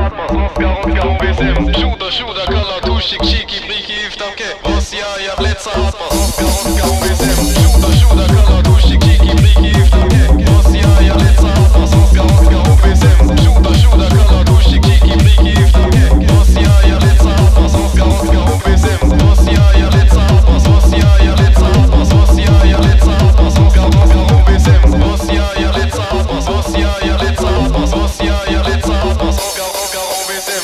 Shuda, kalla, tushik, shiki, briki, iftamke. Vassia, jag blätsa, atma, sonska, OBSM. Shuda, kalla, tushik, shiki, briki, iftamke. Vassia, jag blätsa, atma, sonska, OBSM. Shuda, kalla, tushik, shiki, briki, iftamke. Vassia, jag blätsa, atma, sonska, OBSM. Vassia, jag blätsa, atma, vassia, jag blätsa, atma, vassia, jag blätsa, atma, sonska, OBSM. Vassia, jag blätsa, atma, vassia, jag blätsa, atma, vassia, jag blätsa, atma, sonska, OBSM.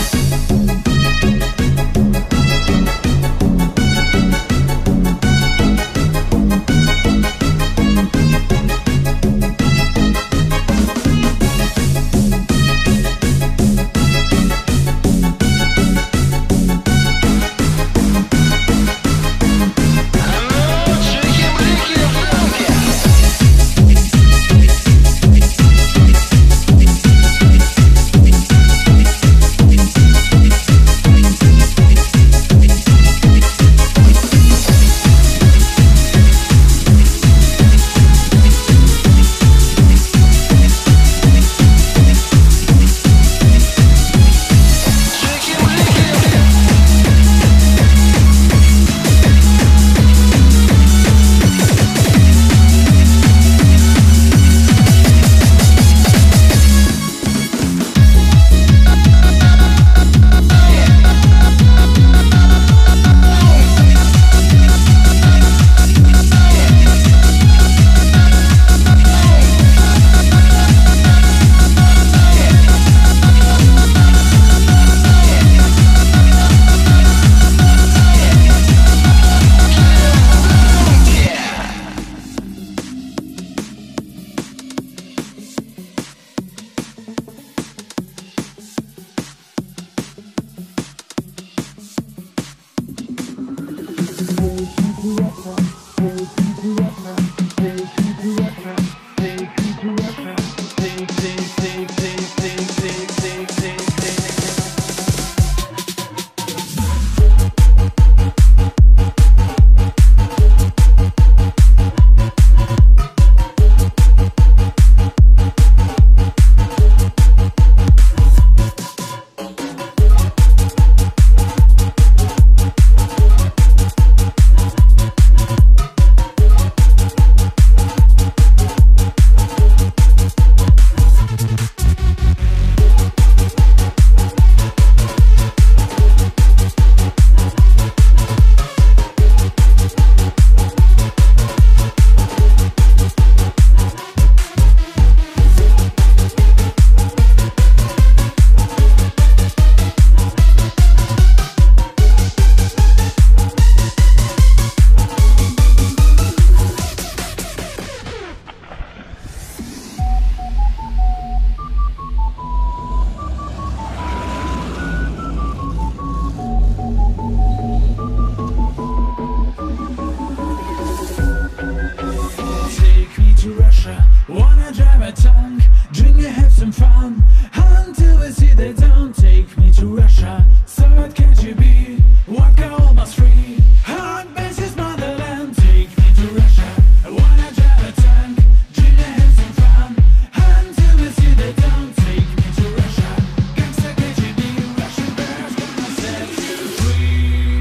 Wanna drive a tank, drink and have some fun until we see the town. Take me to Russia, so what can't you be? Walk almost free, hard base is motherland. Take me to Russia, I wanna drive a tank, drink and have some fun until we see the town. Take me to Russia, gangsta KGB, Russian bears gonna set you free.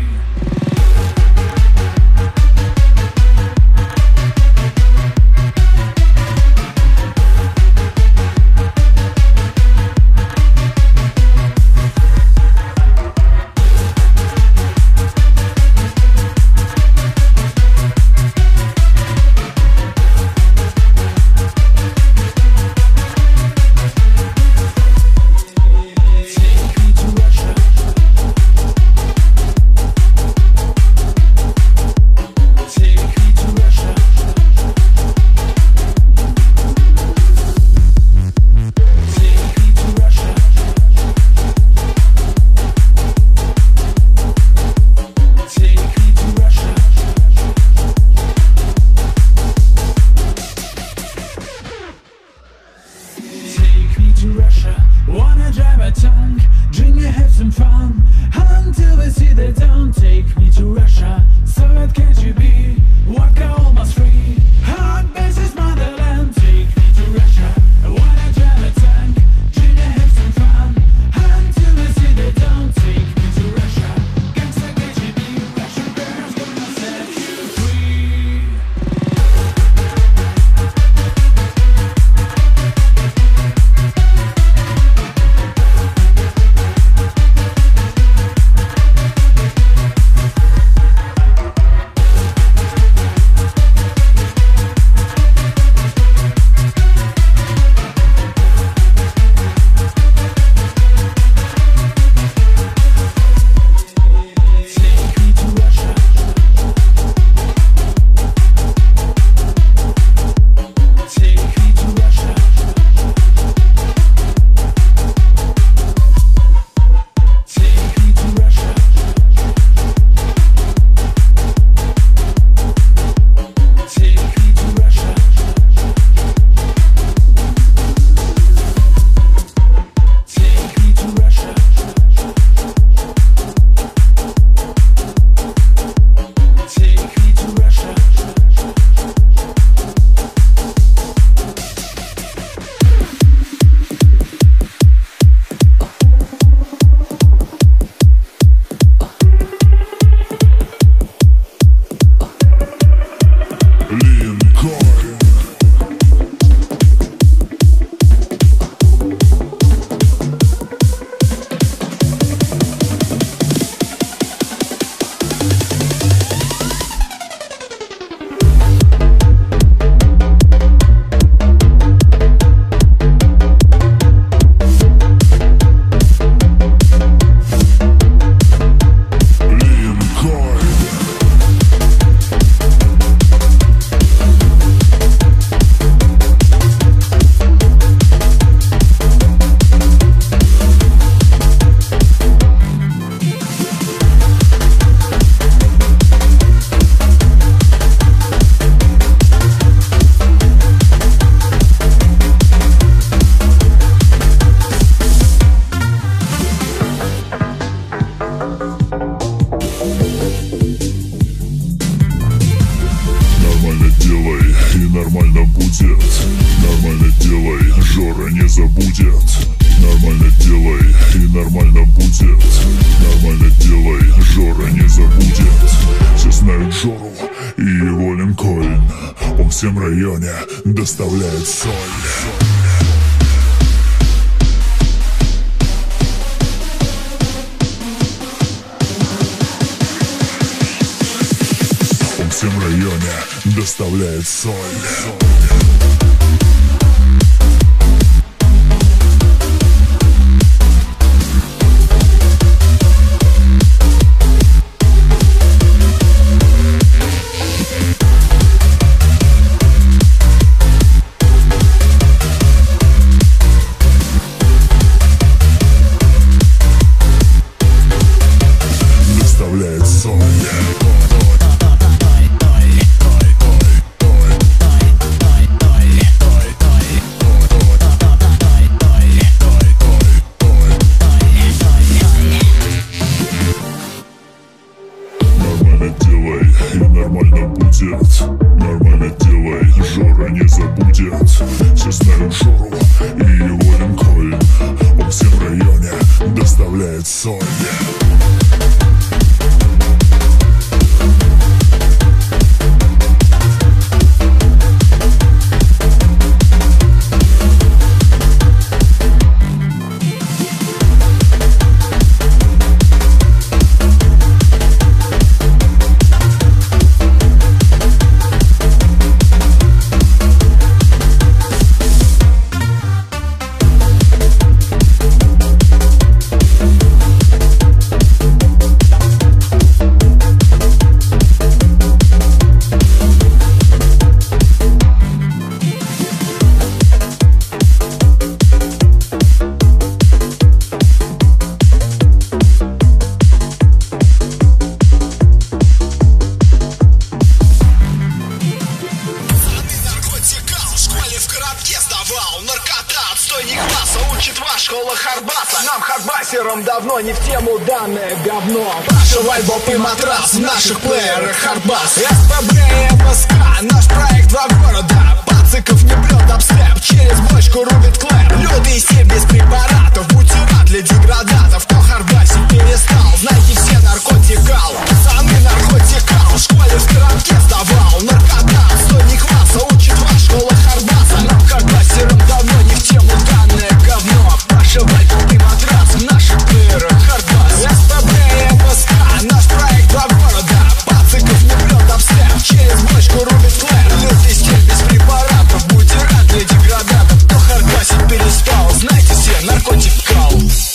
Wanna drive a tank, drink and have some fun until we see the town. Take me to Russia, so what can't you be? Walk almost free, hard base is motherland. Take me to Russia, I wanna drive a tank, drink and have some fun будет. Нормально делай, Жора не забудет. Все знают Жору и его Линкольн. Он всем районе доставляет соль. Он всем районе доставляет соль. Нормально делай, Жора не забудет. Все знают Жору и его Линкольн. Он всем в районе доставляет соль. Школа Хардбаса. Нам, хардбасерам, давно не в тему данное говно. Прошивай боб и матрас в наших плеерах Хардбас. СПБ и МСК, наш проект два города. Пациков не блёт обстеп, через бочку рубит клэп. Люди все без препаратов, будьте рад для деградатов. Кто хардбасить перестал, знайте все наркотикал. Пацаны наркотикал, в школе в скоротке сдавал. Наркота, отстойник класса, учит вас школа Хардбаса. Нам, хардбасерам, давно не в тему данное говно. Прошивай боб и матрас в наших плеерах Хардбас. СПБ и МСК, наш проект два города. Пациков не блёт обстеп, через бочку рубит клэп. Люди стиль без препаратов, будьте рад для деградатов. Кто хардбасить перестал, знайте все, наркотик кал.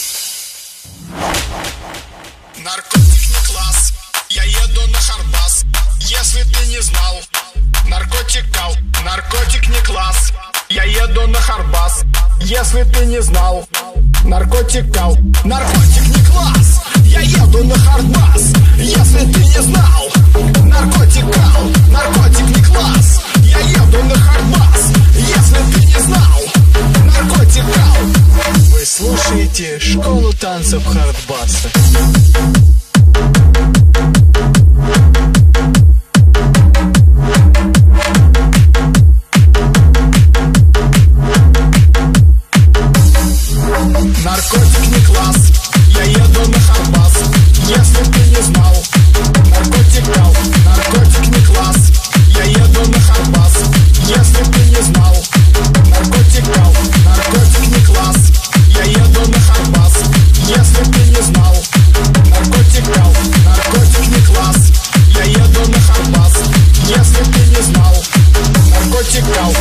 Наркотик не класс, я еду на Хардбас. Если ты не знал, наркотик кал. Наркотик не класс, я еду на Хардбас. Если ты не знал, наркотик кал. Наркотик не класс, я еду на Хардбас. Если ты не знал, наркотик кал. Наркотик не класс, я еду на Хардбас. Если ты не знал, наркотик кал. Вы слушаете школу танцев Хардбаса. Наркотик не класс, я еду на Хардбас. Если ты не знал, наркотик кал. Наркотик не класс, я еду на Хардбас. Если ты не знал, наркотик кал. Наркотик не класс, я еду на Хардбас. Если ты не знал, наркотик кал. Наркотик не класс, я еду на Хардбас. Если ты не знал, наркотик кал.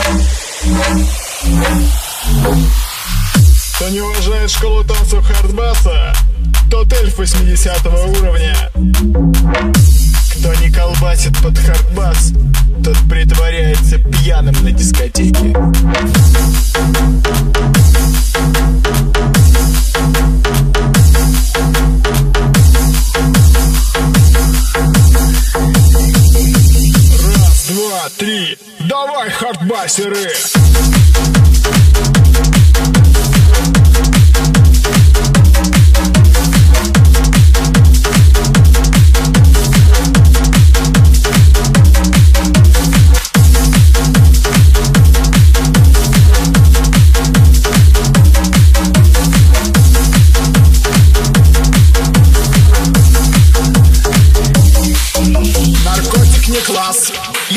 Кто не уважает школу танцев Хардбаса, тот эльф 80-го уровня. Кто не колбасит под Хардбас, тот притворяется пьяным на дискотеке. Раз, два, три, давай, хардбасеры!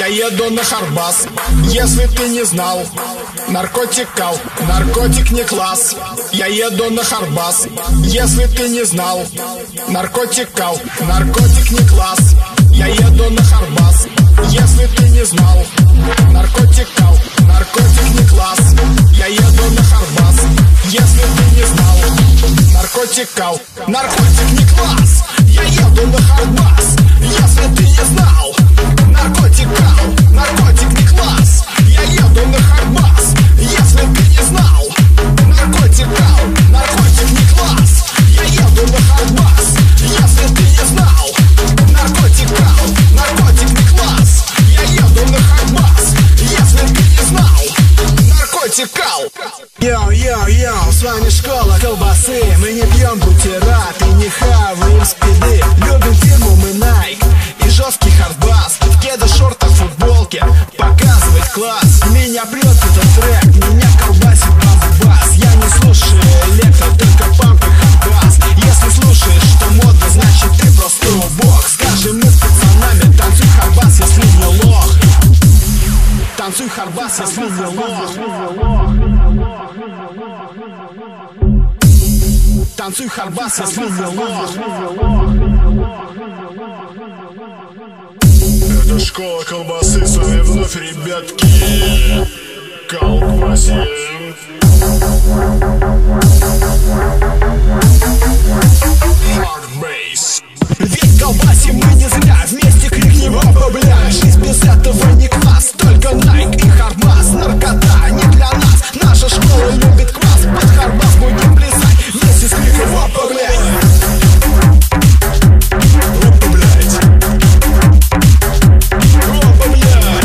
я еду на Харбас. Если ты не знал, наркотик кал, наркотик не класс. Я еду на Харбас. Если ты не знал, наркотик кал, наркотик не класс. Я еду на Харбас. Если ты не знал, наркотик кал, наркотик не класс. Я еду на Харбас. Если ты не знал, наркотик кал, наркотик не класс. Я еду на Харбас. Если ты не знал, наркотик кал, наркотик не класс. Я еду на Харбас. Если ты не знал, наркотик кал, наркотик не класс. Я еду на Харбас. Если ты не знал, наркотик кал, наркотик не класс. Я еду на Харбас. Если ты не знал, наркотик кал. Йоу-йоу-йоу, с вами школа колбасы. Мы не пьем бутерат и не хаваем спиды. Любим фирму мы Nike и жесткий хардбас. В кедах, шортах, футболке показывать класс. Меня прет этот трек, меня колбасит бас. Я не слушаю электро, только памп и хардбас. Если слушаешь, что модно, значит ты просто убог. Скажем мы с пацанами, танцуй хардбас, если не лох. Танцуй хардбас, если не лох. Танцуй харбас, если не лох. Это школа колбасы, с вами вновь, ребятки. Колбасим. Hardbase. Ведь колбасим мы не зря, вместе крикнем опа, бля. Жизнь без этого не класс, только Nike и Харбас. Наркота не для нас, наша школа любит класс. Под Харбас будем плясать, вместе с криком опа, блядь. Опа, блядь. Опа, блядь.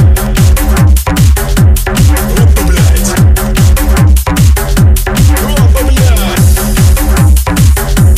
Опа, блядь. Опа, блядь.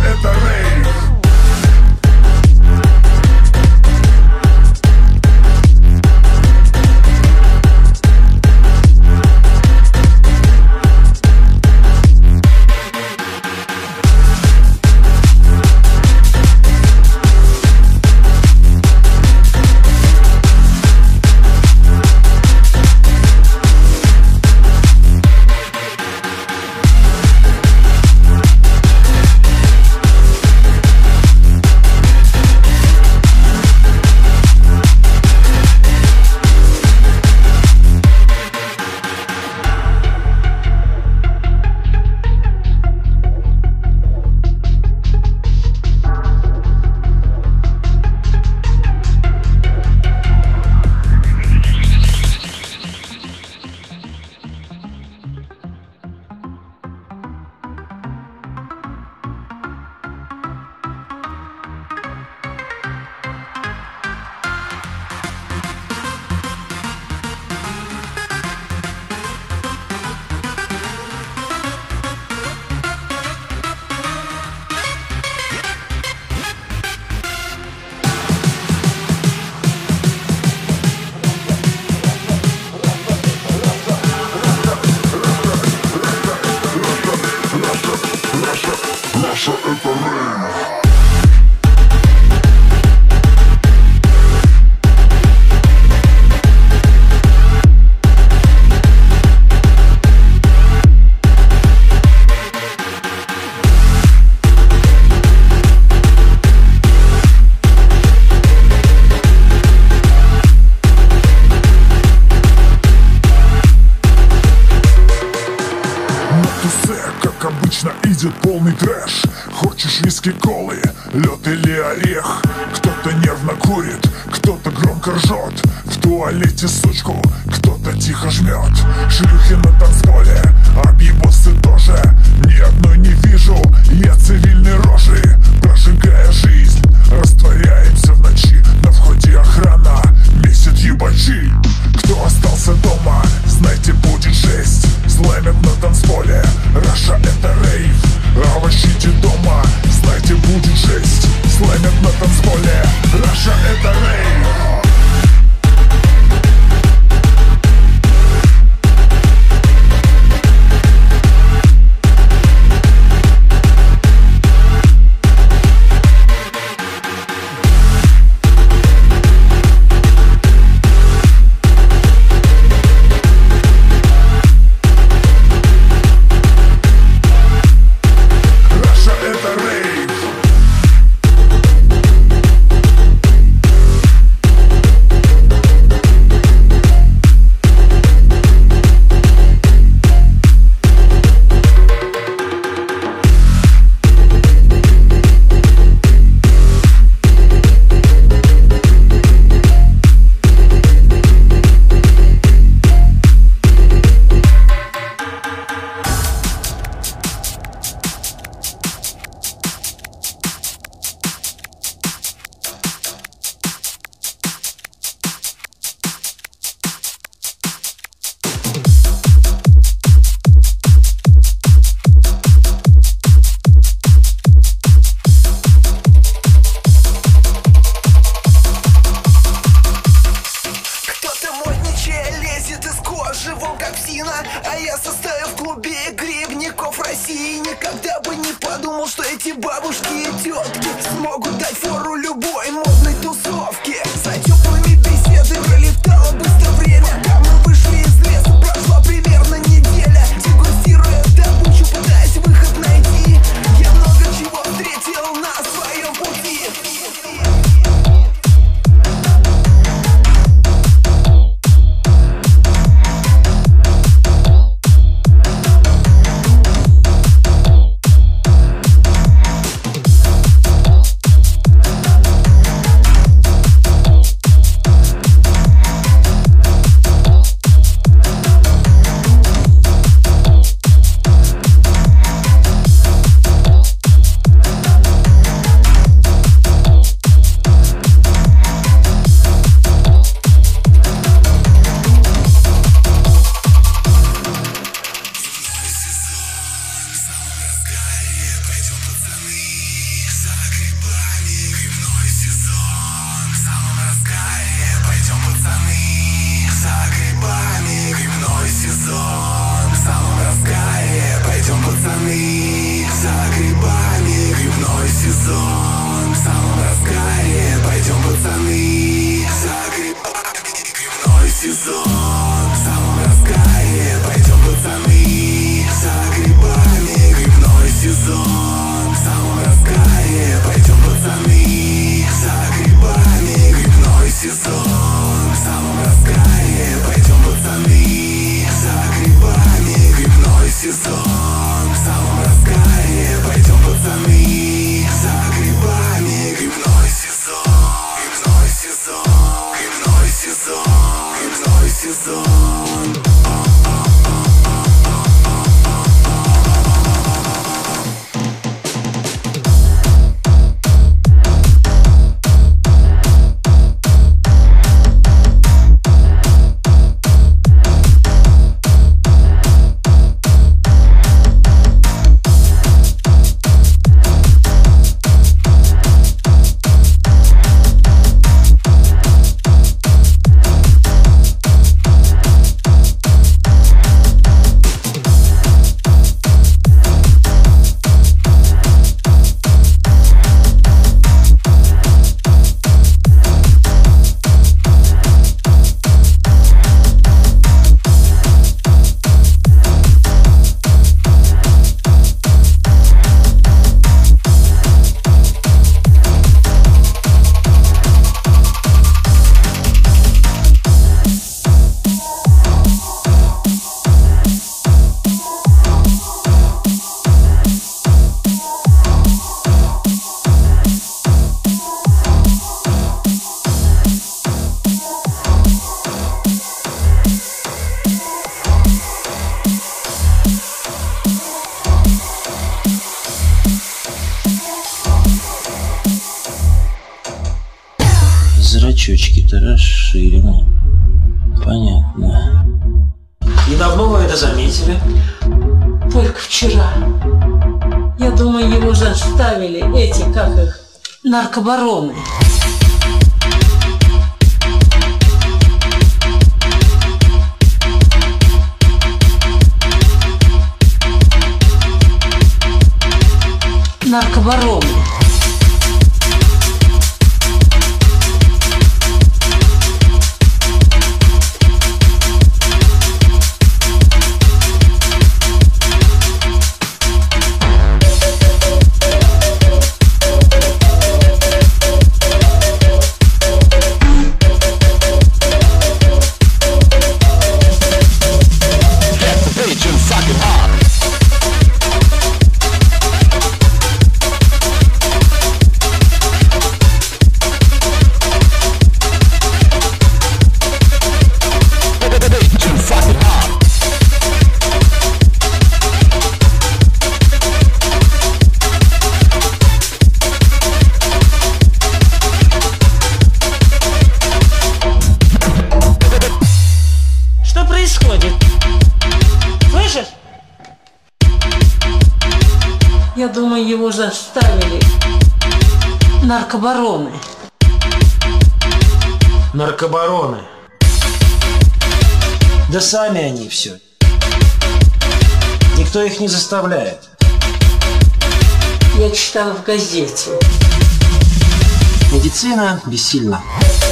это рейв. Как обычно идет полный трэш. Хочешь виски, колы, лед или орех? Кто-то нервно курит, кто-то громко ржет. В туалете сучку кто-то тихо жмет. Шлюхи на танцполе, объебосы тоже. Ни одной не вижу, я цивильной рожи. Прожигая жизнь, растворяемся в ночи. На входе охрана, месяц ебачи. Кто остался дома, знайте, будет жесть. Слэмят на танцполе, Раша это рейв. Овощите дома, знайте, будет жесть. Слэмят на танцполе, Раша это рейв. А я состою в клубе грибников России. Никогда бы не подумал, что эти бабушки и тетки смогут дать фору любой модной тусовке. За теплыми беседой пролетало быстро время. Пока мы вышли из леса, прошла примерно неделя. Дегустируя добычу, пытаясь выход найти, я много чего встретил на своем пути. щечки-то расширены. Понятно. И давно вы это заметили? Только вчера. Я думаю, его заставили эти, как их, наркобароны. Наркобароны. Слышишь? Я думаю, его заставили наркобароны. Наркобароны. Да сами они все. Никто их не заставляет. Я читала в газете. Медицина бессильна.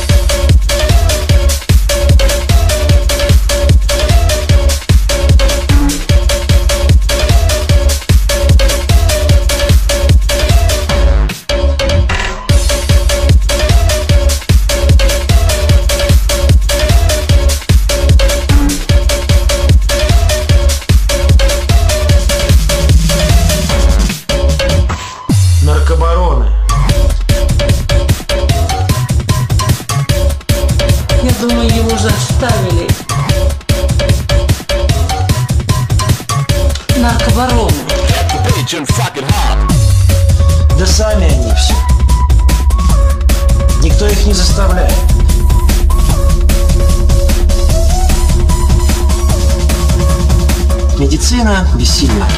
Наркобароны. Я думаю, его заставили наркобароны. Да сами они все. Никто их не заставляет. Медицина бессильна.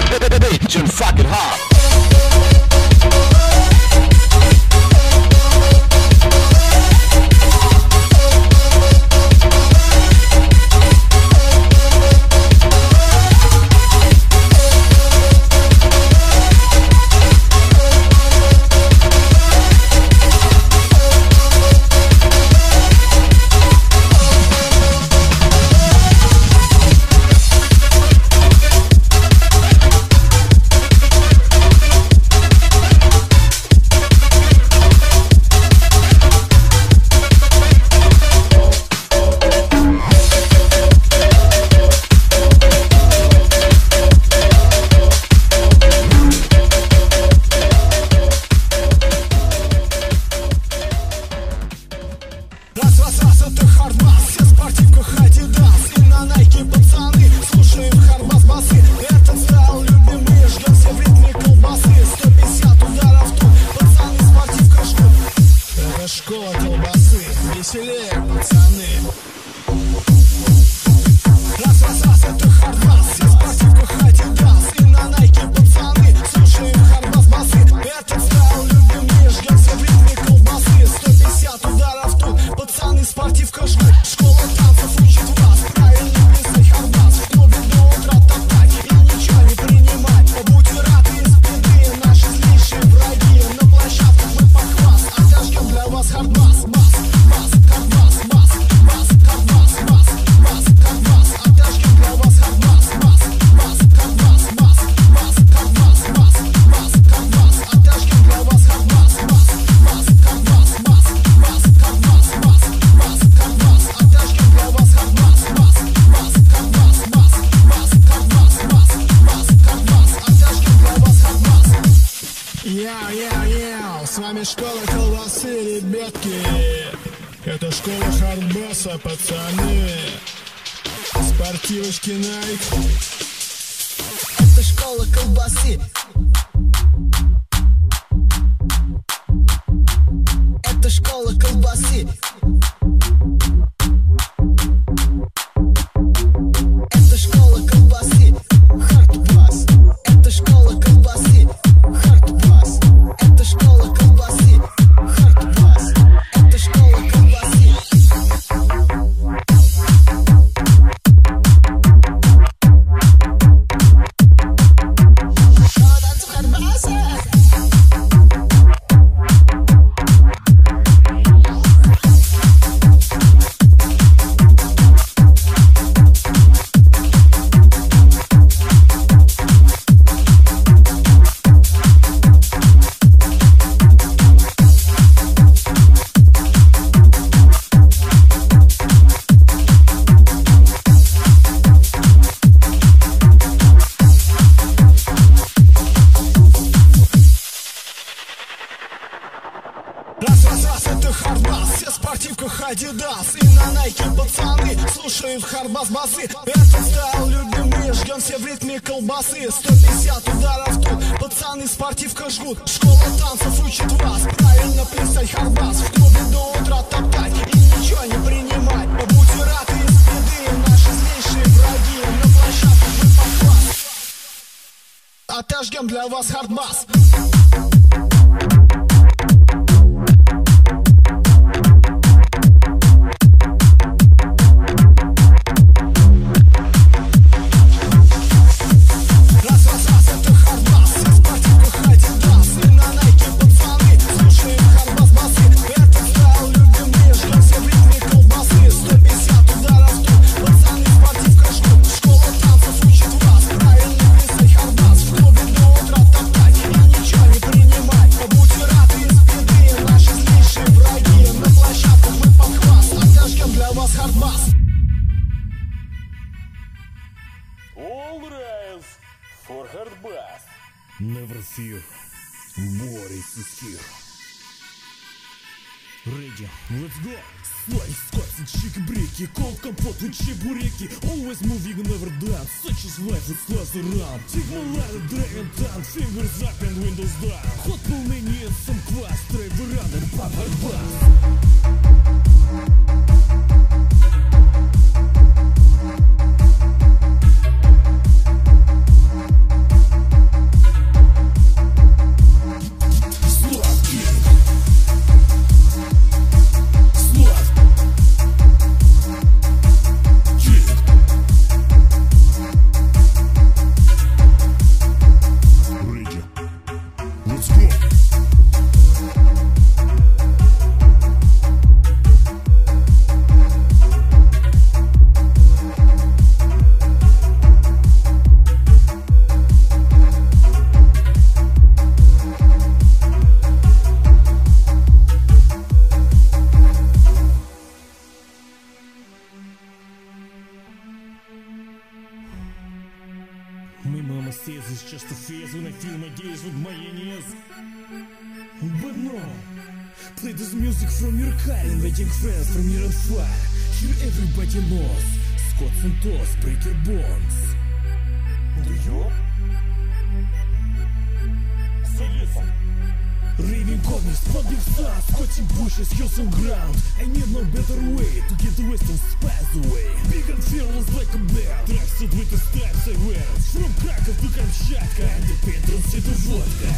Раз, это хардбас, все в спортивках Адидас. И на Найке пацаны, слушаем хардбас басы. Этот стайл любимый, ждем все в ритме колбасы. 150 ударов тут, пацаны в спортивках ждут. Это школа колбасы, веселее пацаны. Раз, это хардбас, все в спортивках Адидас. И на Найке пацаны, слушаем хардбас басы. Этот стайл любимый, ждем все в ритме колбасы. 150 ударов тут, пацаны в спортивках ждут. Школа танцев учит вас правильно писать хардбас. В клубе до утра топтать и ничего не принимать. Будьте рады из беды, наши злейшие враги. На площадках мы похвас, отожгем для вас хардбас. Бас, бас, хардбас, бас, бас, хардбас, бас, бас, хардбас. Отожгем для вас хардбас. Бас, бас, хардбас, бас, бас, хардбас, бас, бас, хардбас. Отожгем для вас хардбас. Бас, бас, хардбас, бас, бас, хардбас, бас, бас, хардбас. Отожгем для вас хардбас. Бас, бас, хардбас, бас, бас, хардбас, бас, бас, хардбас. Отожгем для вас хардбас. Яу, с вами школа колбасы, ребятки. Это школа хардбаса, пацаны. Спортивочки Найк. Это школа колбасы. Это школа колбасы. спортивках Adidas и на Nike пацаны слушаем в Хардбас басы. Этот стайл любим мы, ждем все в ритме колбасы. 150 ударов тут, пацаны в спортивках жгут. Школа танцев учит вас правильно плясать Хардбас. В клубе до утра топтать и ничего не принимать. Будьте рады из беды, наши злейшие враги. На площадке мы под класс отожгем для вас Хардбас. All rise for Hardbass. Never fear, Boris is here. Ready, let's go. Slice, squats and chicken-breaky, cold compot with чебуреки. Always moving, never done. Such is life, it's less around. Take my ladder, dragon down. Fingers up and windows down. Hot полными and some квас. Drive around and pop Hardbass. My mama says it's just a phase when I feel my days with my enemies. But no, play this music from your car, inviting friends from your fire. Here everybody knows, Scots and Toss break your bones. Do you? So listen. Raving corners, pumping stars, squatching bushes, hills and ground. I need no better way to get the western spice away. Big and fearless like a bear, tracksuit with the stripes I wear. From Krakow to Kamchatka, and the patrons to vodka.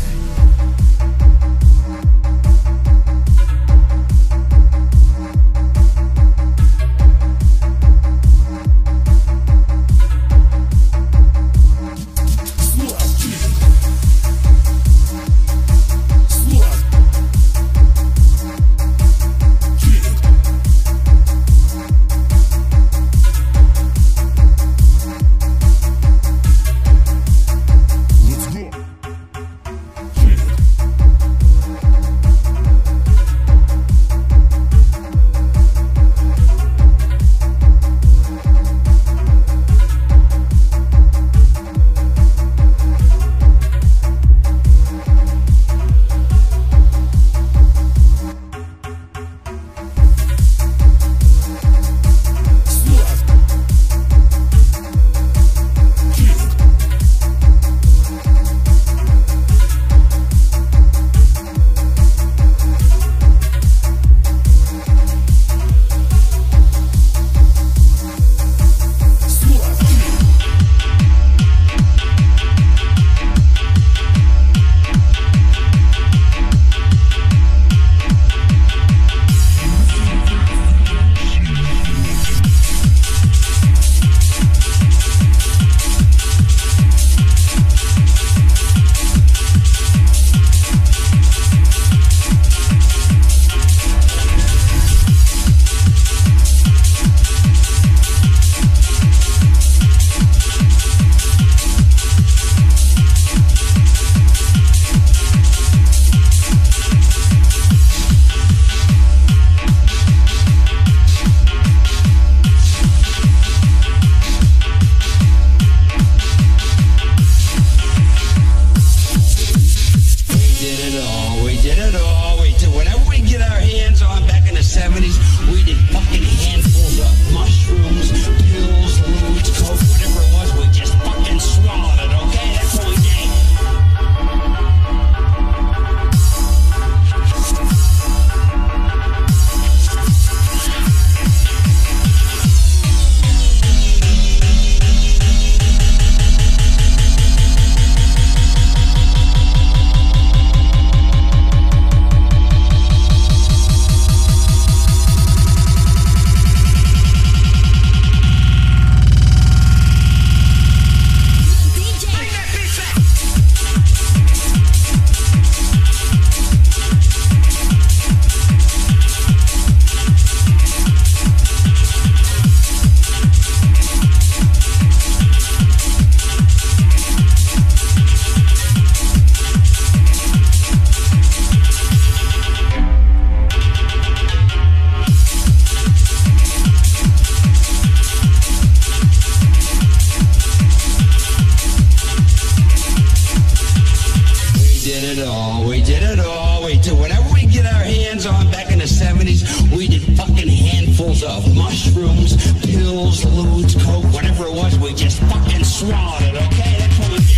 did it all. We did it all. We did whatever we get our hands on. Back in the 70s, we did fucking handfuls of mushrooms, pills, lewds, coke, whatever it was. We just fucking swallowed it, okay? That's what we did.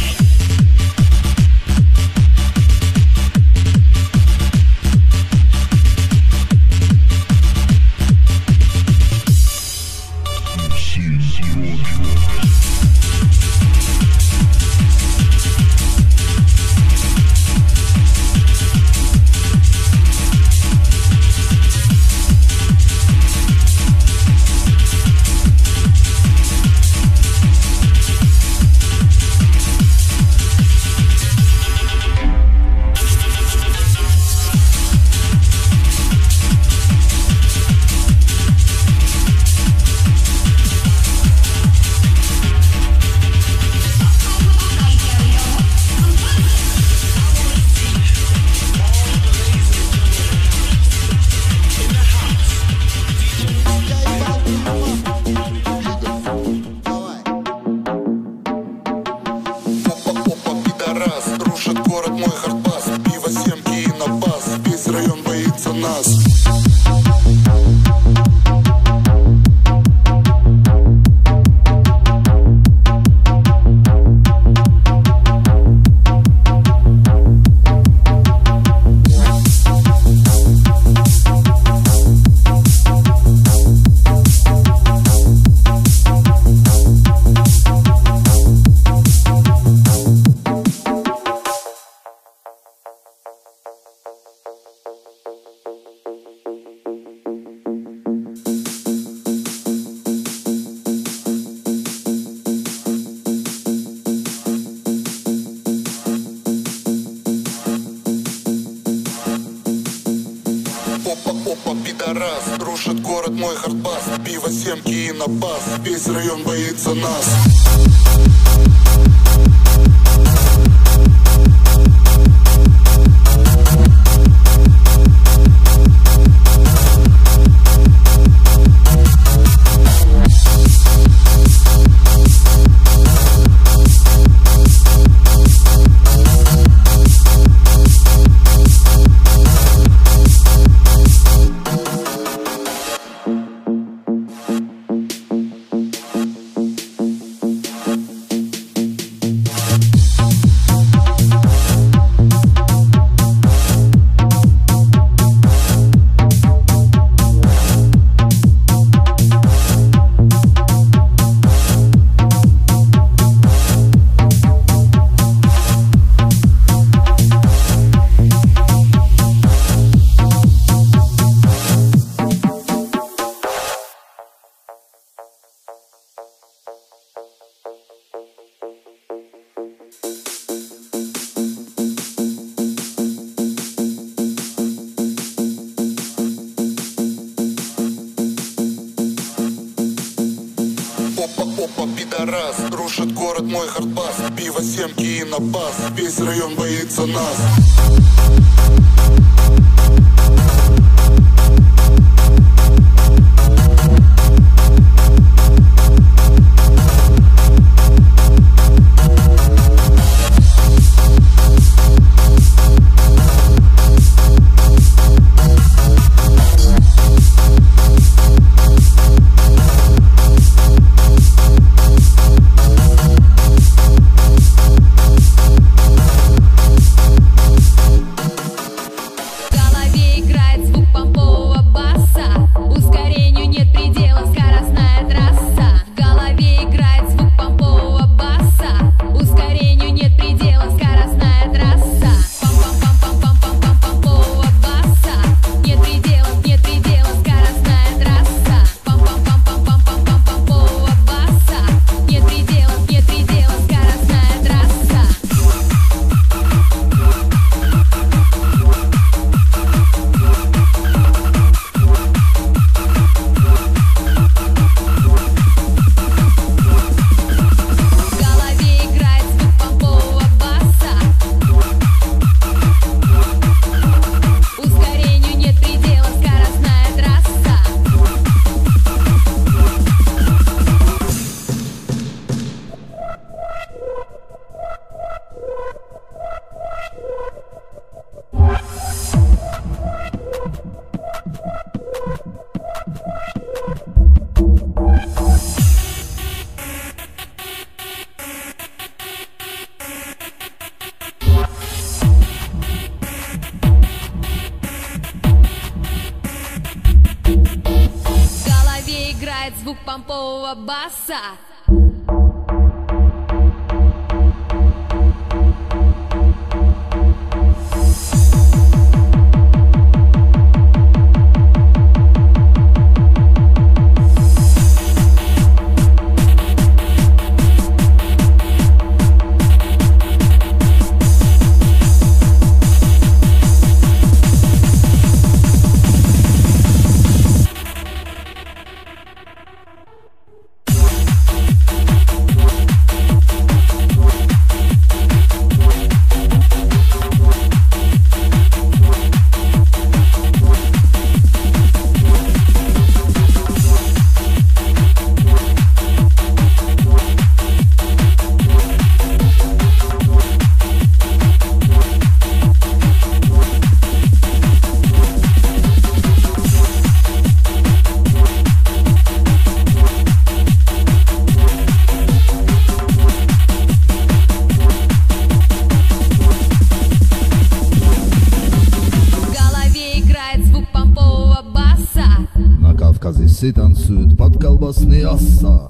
Рушит город мой хардбас, пиво, семки и на бас. Весь район боится нас. Пидорас, рушит город мой хардбас, пиво, семки и на бас. Весь район боится нас. В голове играет звук звук помпового баса. Все танцуют под колбасный асса.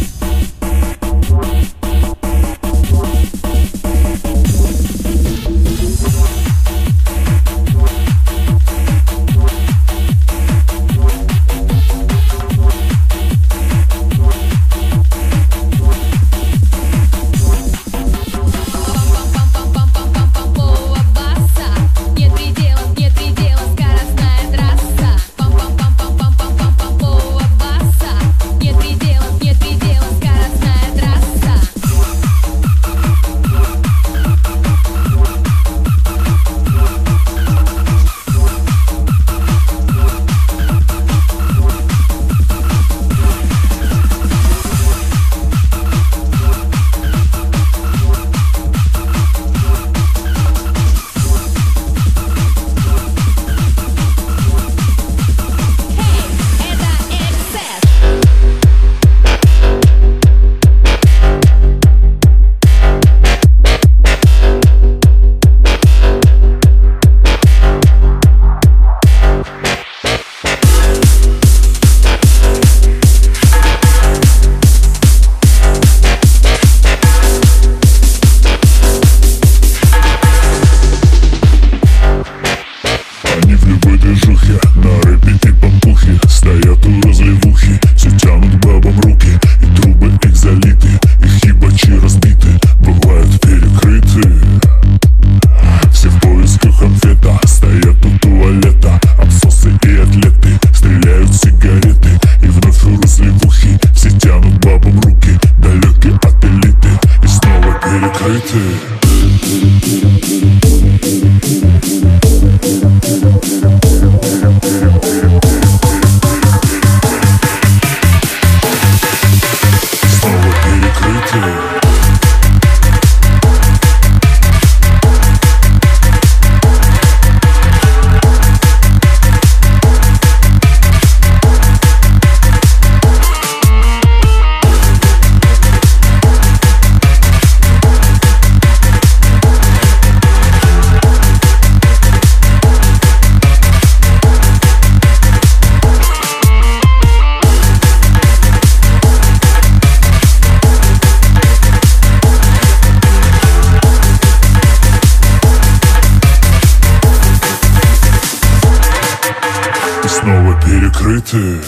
Снова перекрыты.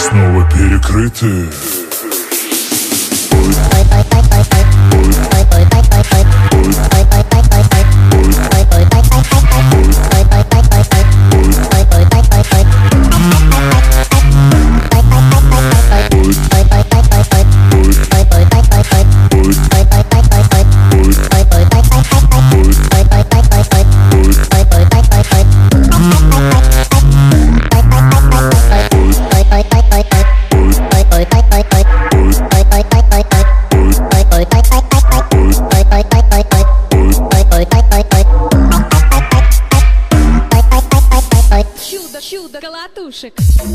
снова перекрыты. Чудо колотушек.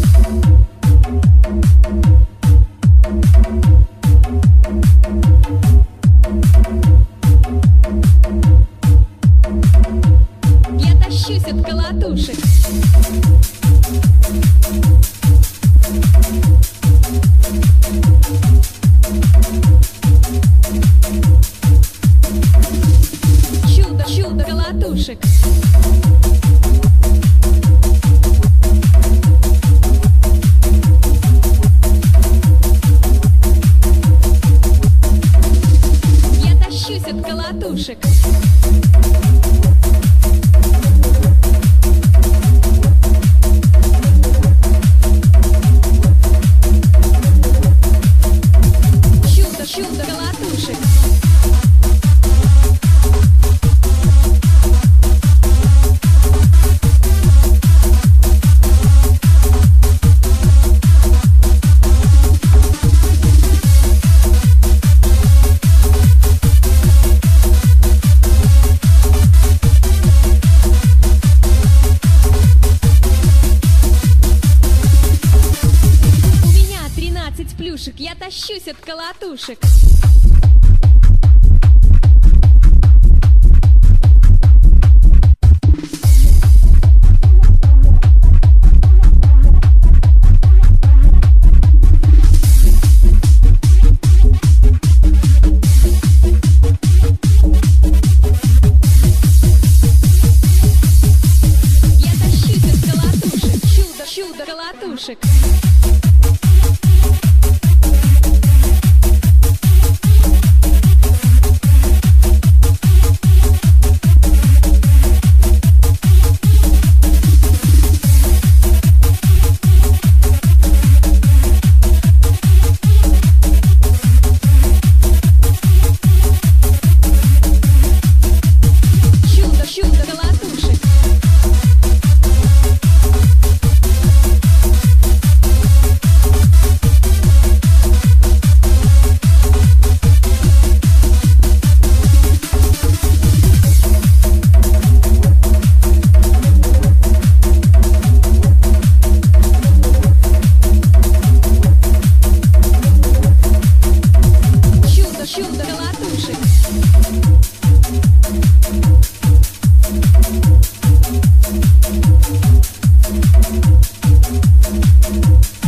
Я тащусь от колотушек. Чудо колотушек. Я тащусь от колотушек. Чудо колотушек. Плюшек, я тащусь от колотушек. Я тащусь от колотушек. Чудо колотушек. колотушек.